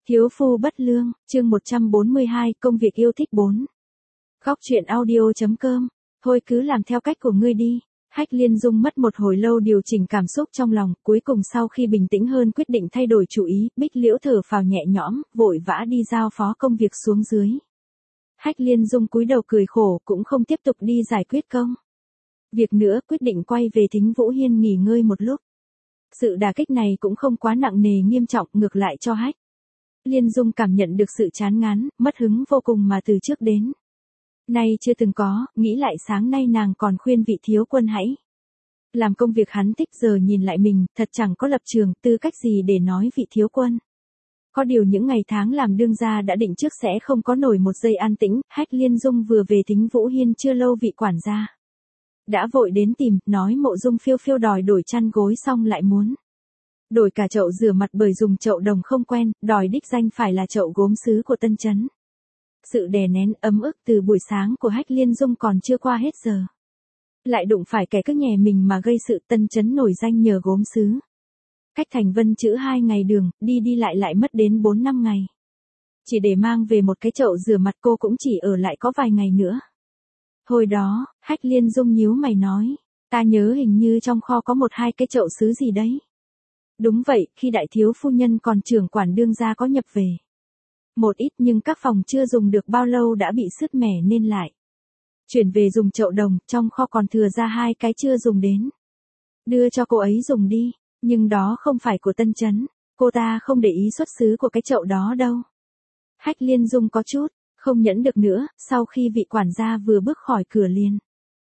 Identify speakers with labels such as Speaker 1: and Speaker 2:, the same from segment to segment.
Speaker 1: Thiếu phu bất lương, chương 142, công việc yêu thích 4. Góc truyện audio.com. Thôi cứ làm theo cách của ngươi đi. Hách Liên Dung mất một hồi lâu điều chỉnh cảm xúc trong lòng, cuối cùng sau khi bình tĩnh hơn quyết định thay đổi chủ ý, Bích Liễu thở phào nhẹ nhõm, vội vã đi giao phó công việc xuống dưới. Hách Liên Dung cúi đầu cười khổ, cũng không tiếp tục đi giải quyết công việc nữa, quyết định quay về Thính Vũ Hiên nghỉ ngơi một lúc. Sự đả kích này cũng không quá nặng nề nghiêm trọng, ngược lại cho Hách Liên Dung cảm nhận được sự chán ngán, mất hứng vô cùng mà từ trước đến nay chưa từng có, nghĩ lại sáng nay nàng còn khuyên vị thiếu quân hãy làm công việc hắn thích, giờ nhìn lại mình, thật chẳng có lập trường, tư cách gì để nói vị thiếu quân. Có điều những ngày tháng làm đương gia đã định trước sẽ không có nổi một giây an tĩnh. Hách Liên Dung vừa về Thính Vũ Hiên chưa lâu, vị quản gia đã vội đến tìm, nói Mộ Dung Phiêu Phiêu đòi đổi chăn gối, xong lại muốn đổi cả chậu rửa mặt bởi dùng chậu đồng không quen, đòi đích danh phải là chậu gốm sứ của Tân Chấn. Sự đè nén ấm ức từ buổi sáng của Hách Liên Dung còn chưa qua hết giờ, lại đụng phải kẻ cứ nhè mình mà gây sự. Tân Chấn nổi danh nhờ gốm sứ, cách Thành Vân Chữ 2 ngày đường, đi đi lại mất đến 4-5 ngày. Chỉ để mang về một cái chậu rửa mặt cô cũng chỉ ở lại có vài ngày nữa. Hồi đó, Hách Liên Dung nhíu mày nói, ta nhớ hình như trong kho có 1-2 cái chậu sứ gì đấy. Đúng vậy, khi đại thiếu phu nhân còn trưởng quản đương gia có nhập về một ít, nhưng các phòng chưa dùng được bao lâu đã bị sứt mẻ nên lại chuyển về dùng chậu đồng, trong kho còn thừa ra 2 cái chưa dùng đến. Đưa cho cô ấy dùng đi, nhưng đó không phải của Tân Chấn, cô ta không để ý xuất xứ của cái chậu đó đâu. Hách Liên Dung có chút không nhẫn được nữa, sau khi vị quản gia vừa bước khỏi cửa liền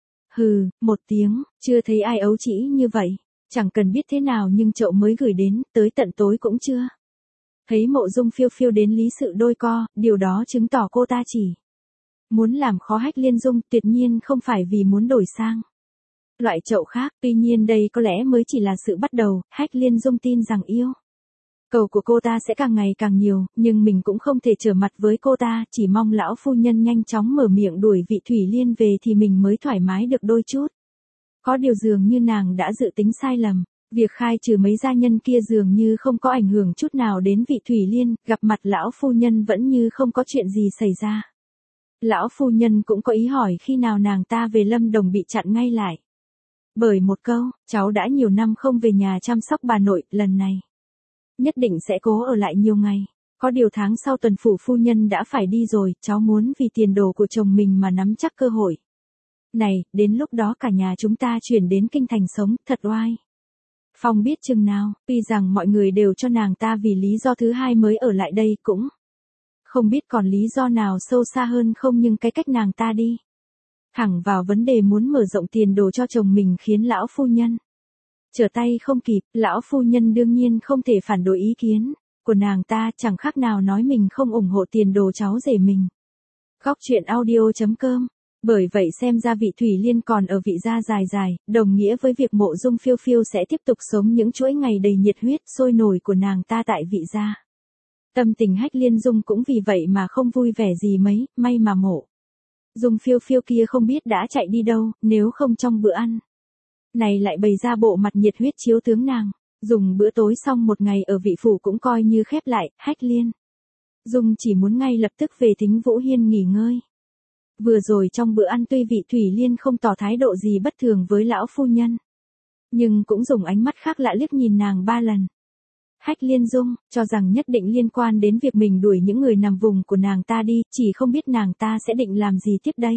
Speaker 1: hừ một tiếng, chưa thấy ai ấu trĩ như vậy. Chẳng cần biết thế nào nhưng chậu mới gửi đến, tới tận tối cũng chưa thấy Mộ Dung Phiêu Phiêu đến lý sự đôi co, điều đó chứng tỏ cô ta chỉ muốn làm khó Hách Liên Dung, tuyệt nhiên không phải vì muốn đổi sang loại chậu khác. Tuy nhiên đây có lẽ mới chỉ là sự bắt đầu. Hách Liên Dung tin rằng yêu cầu của cô ta sẽ càng ngày càng nhiều, nhưng mình cũng không thể trở mặt với cô ta, chỉ mong lão phu nhân nhanh chóng mở miệng đuổi vị Thủy Liên về thì mình mới thoải mái được đôi chút. Có điều dường như nàng đã dự tính sai lầm. Việc khai trừ mấy gia nhân kia dường như không có ảnh hưởng chút nào đến vị Thủy Liên, gặp mặt lão phu nhân vẫn như không có chuyện gì xảy ra. Lão phu nhân cũng có ý hỏi khi nào nàng ta về Lâm Đồng, bị chặn ngay lại bởi một câu, cháu đã nhiều năm không về nhà chăm sóc bà nội, lần này nhất định sẽ cố ở lại nhiều ngày. Có điều tháng sau Tuần phủ phu nhân đã phải đi rồi, cháu muốn vì tiền đồ của chồng mình mà nắm chắc cơ hội này, đến lúc đó cả nhà chúng ta chuyển đến kinh thành sống, thật oai phong biết chừng nào. Tuy rằng mọi người đều cho nàng ta vì lý do thứ hai mới ở lại đây, cũng không biết còn lý do nào sâu xa hơn không, nhưng cái cách nàng ta đi thẳng vào vấn đề muốn mở rộng tiền đồ cho chồng mình khiến lão phu nhân trở tay không kịp. Lão phu nhân đương nhiên không thể phản đối ý kiến của nàng ta, chẳng khác nào nói mình không ủng hộ tiền đồ cháu rể mình. Góc truyện audio.com. Bởi vậy xem ra vị Thủy Liên còn ở vị gia dài dài, đồng nghĩa với việc Mộ Dung Phiêu Phiêu sẽ tiếp tục sống những chuỗi ngày đầy nhiệt huyết sôi nổi của nàng ta tại vị gia. Tâm tình Hách Liên Dung cũng vì vậy mà không vui vẻ gì mấy, may mà Mộ Dung Phiêu Phiêu kia không biết đã chạy đi đâu, nếu không trong bữa ăn này lại bày ra bộ mặt nhiệt huyết chiếu tướng nàng. Dùng bữa tối xong một ngày ở vị phủ cũng coi như khép lại, Hách Liên Dung chỉ muốn ngay lập tức về Thính Vũ Hiên nghỉ ngơi. Vừa rồi trong bữa ăn tuy vị Thủy Liên không tỏ thái độ gì bất thường với lão phu nhân, nhưng cũng dùng ánh mắt khác lạ liếc nhìn nàng 3 lần. Hách Liên Dung cho rằng nhất định liên quan đến việc mình đuổi những người nằm vùng của nàng ta đi, chỉ không biết nàng ta sẽ định làm gì tiếp đây.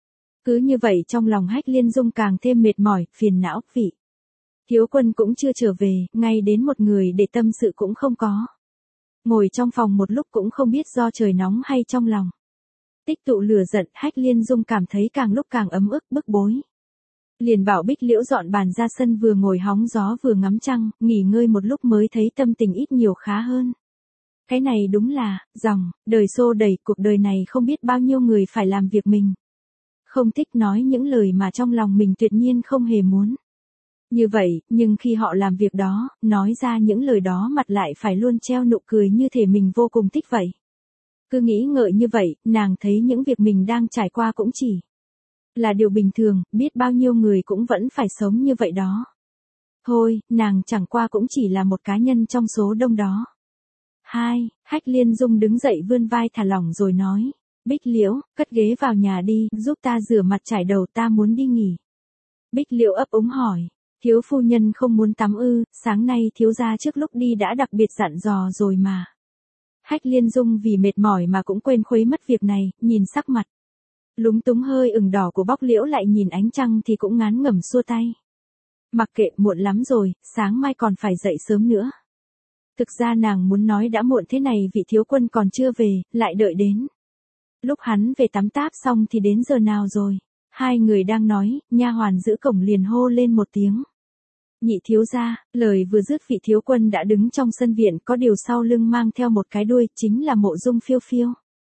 Speaker 1: Cứ như vậy trong lòng Hách Liên Dung càng thêm mệt mỏi, phiền não. Vị thiếu quân cũng chưa trở về, ngay đến một người để tâm sự cũng không có. Ngồi trong phòng một lúc cũng không biết do trời nóng hay trong lòng tích tụ lửa giận, Hách Liên Dung cảm thấy càng lúc càng ấm ức, bức bối. Liền bảo Bích Liễu dọn bàn ra sân, vừa ngồi hóng gió vừa ngắm trăng, nghỉ ngơi một lúc mới thấy tâm tình ít nhiều khá hơn. Cái này đúng là dòng đời xô đẩy, cuộc đời này không biết bao nhiêu người phải làm việc mình không thích, nói những lời mà trong lòng mình tuyệt nhiên không hề muốn như vậy, nhưng khi họ làm việc đó, nói ra những lời đó mặt lại phải luôn treo nụ cười như thể mình vô cùng thích vậy. Cứ nghĩ ngợi như vậy, nàng thấy những việc mình đang trải qua cũng chỉ là điều bình thường, biết bao nhiêu người cũng vẫn phải sống như vậy đó. Thôi, nàng chẳng qua cũng chỉ là một cá nhân trong số đông đó. 2, Hách Liên Dung đứng dậy vươn vai thả lỏng rồi nói. Bích Liễu, cất ghế vào nhà đi, giúp ta rửa mặt trải đầu, ta muốn đi nghỉ. Bích Liễu ấp úng hỏi. Thiếu phu nhân không muốn tắm ư? Sáng nay thiếu gia trước lúc đi đã đặc biệt dặn dò rồi mà. Hách Liên Dung vì mệt mỏi mà cũng quên khuấy mất việc này, nhìn sắc mặt lúng túng hơi ửng đỏ của Bóc Liễu lại nhìn ánh trăng thì cũng ngán ngẩm xua tay. Mặc kệ, muộn lắm rồi, sáng mai còn phải dậy sớm nữa. Thực ra nàng muốn nói đã muộn thế này vị thiếu quân còn chưa về, lại đợi đến lúc hắn về tắm táp xong thì đến giờ nào rồi. Hai người đang nói, nha hoàn giữ cổng liền hô lên một tiếng. Nhị thiếu gia, lời vừa dứt vị thiếu quân đã đứng trong sân viện, có điều sau lưng mang theo một cái đuôi, chính là Mộ Dung Phiêu Phiêu.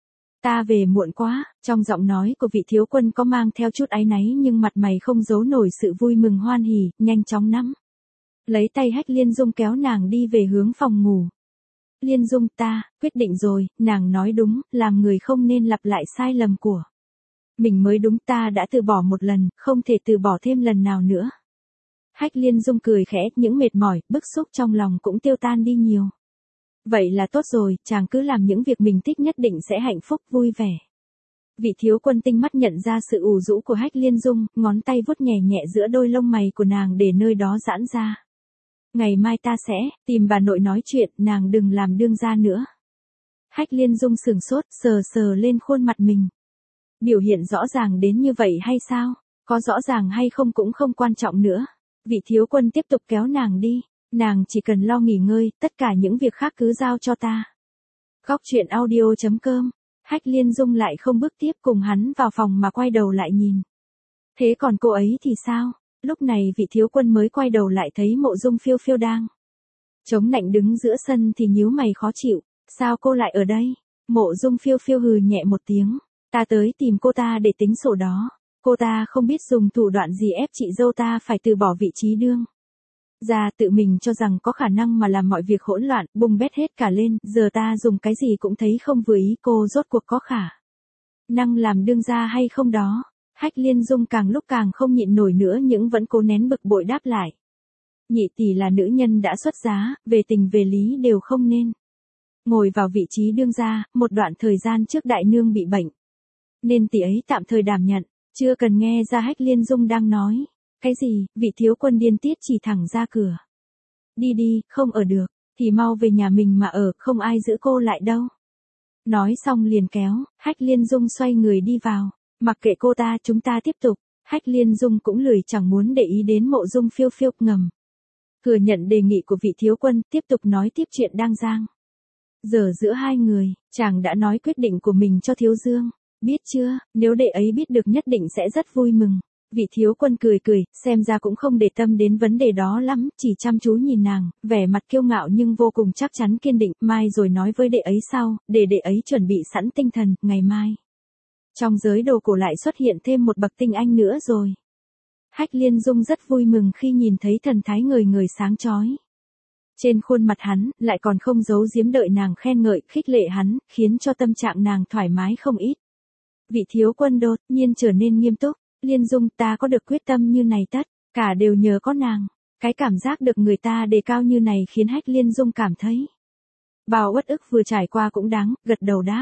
Speaker 1: Ta về muộn quá, trong giọng nói của vị thiếu quân có mang theo chút áy náy nhưng mặt mày không giấu nổi sự vui mừng hoan hỉ, nhanh chóng nắm lấy tay Hách Liên Dung kéo nàng đi về hướng phòng ngủ. Liên Dung, ta quyết định rồi, nàng nói đúng, làm người không nên lặp lại sai lầm của mình mới đúng, ta đã từ bỏ một lần, không thể từ bỏ thêm lần nào nữa. Hách Liên Dung cười khẽ, những mệt mỏi, bức xúc trong lòng cũng tiêu tan đi nhiều. Vậy là tốt rồi, chàng cứ làm những việc mình thích nhất định sẽ hạnh phúc vui vẻ. Vị thiếu quân tinh mắt nhận ra sự ủ rũ của Hách Liên Dung, ngón tay vuốt nhẹ nhẹ giữa đôi lông mày của nàng để nơi đó giãn ra. Ngày mai ta sẽ tìm bà nội nói chuyện, nàng đừng làm đương gia nữa. Hách Liên Dung sừng sốt, sờ sờ lên khuôn mặt mình. Biểu hiện rõ ràng đến như vậy hay sao? Có rõ ràng hay không cũng không quan trọng nữa. Vị thiếu quân tiếp tục kéo nàng đi. Nàng chỉ cần lo nghỉ ngơi, tất cả những việc khác cứ giao cho ta. Góc truyện audio.com. Hách Liên Dung lại không bước tiếp cùng hắn vào phòng mà quay đầu lại nhìn. Thế còn cô ấy thì sao? Lúc này vị thiếu quân mới quay đầu lại thấy Mộ Dung Phiêu Phiêu đang chống nạnh đứng giữa sân thì nhíu mày khó chịu. Sao cô lại ở đây? Mộ Dung Phiêu Phiêu hừ nhẹ một tiếng. Ta tới tìm cô ta để tính sổ đó. Cô ta không biết dùng thủ đoạn gì ép chị dâu ta phải từ bỏ vị trí đương gia, tự mình cho rằng có khả năng mà làm mọi việc hỗn loạn, bung bét hết cả lên, giờ ta dùng cái gì cũng thấy không vừa ý, cô rốt cuộc có khả năng làm đương gia hay không đó. Hách Liên Dung càng lúc càng không nhịn nổi nữa nhưng vẫn cố nén bực bội đáp lại. Nhị tỷ là nữ nhân đã xuất giá, về tình về lý đều không nên ngồi vào vị trí đương gia, một đoạn thời gian trước đại nương bị bệnh nên tỷ ấy tạm thời đảm nhận. Chưa cần nghe ra Hách Liên Dung đang nói cái gì, vị thiếu quân điên tiết chỉ thẳng ra cửa. Đi đi, không ở được, thì mau về nhà mình mà ở, không ai giữ cô lại đâu. Nói xong liền kéo, Hách Liên Dung xoay người đi vào. Mặc kệ cô ta, chúng ta tiếp tục. Hách Liên Dung cũng lười chẳng muốn để ý đến Mộ Dung Phiêu Phiêu, ngầm thừa nhận đề nghị của vị thiếu quân, tiếp tục nói tiếp chuyện đang giang dở giữa hai người. Chàng đã nói quyết định của mình cho Thiếu Dương, biết chưa, nếu đệ ấy biết được nhất định sẽ rất vui mừng. Vị thiếu quân cười cười, xem ra cũng không để tâm đến vấn đề đó lắm, chỉ chăm chú nhìn nàng, vẻ mặt kiêu ngạo nhưng vô cùng chắc chắn kiên định, mai rồi nói với đệ ấy sau, để đệ ấy chuẩn bị sẵn tinh thần, ngày mai. Trong giới đồ cổ lại xuất hiện thêm một bậc tinh anh nữa rồi. Hách Liên Dung rất vui mừng khi nhìn thấy thần thái người người sáng chói trên khuôn mặt hắn, lại còn không giấu giếm đợi nàng khen ngợi, khích lệ hắn, khiến cho tâm trạng nàng thoải mái không ít. Vị thiếu quân đột nhiên trở nên nghiêm túc. Liên Dung, ta có được quyết tâm như này tất cả đều nhờ có nàng. Cái cảm giác được người ta đề cao như này khiến Hách Liên Dung cảm thấy bao uất ức vừa trải qua cũng đáng, gật đầu đáp.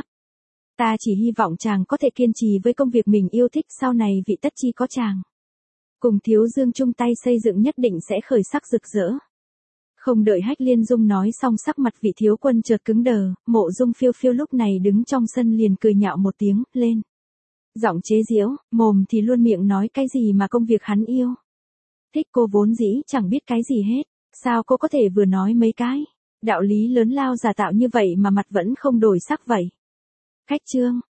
Speaker 1: Ta chỉ hy vọng chàng có thể kiên trì với công việc mình yêu thích, sau này vị tất chi có chàng cùng Thiếu Dương chung tay xây dựng nhất định sẽ khởi sắc rực rỡ. Không đợi Hách Liên Dung nói xong sắc mặt vị thiếu quân chợt cứng đờ, Mộ Dung Phiêu Phiêu lúc này đứng trong sân liền cười nhạo một tiếng, lên giọng chế giễu, mồm thì luôn miệng nói cái gì mà công việc hắn yêu thích cô vốn dĩ chẳng biết cái gì hết, sao cô có thể vừa nói mấy cái đạo lý lớn lao giả tạo như vậy mà mặt vẫn không đổi sắc vậy. Khách chương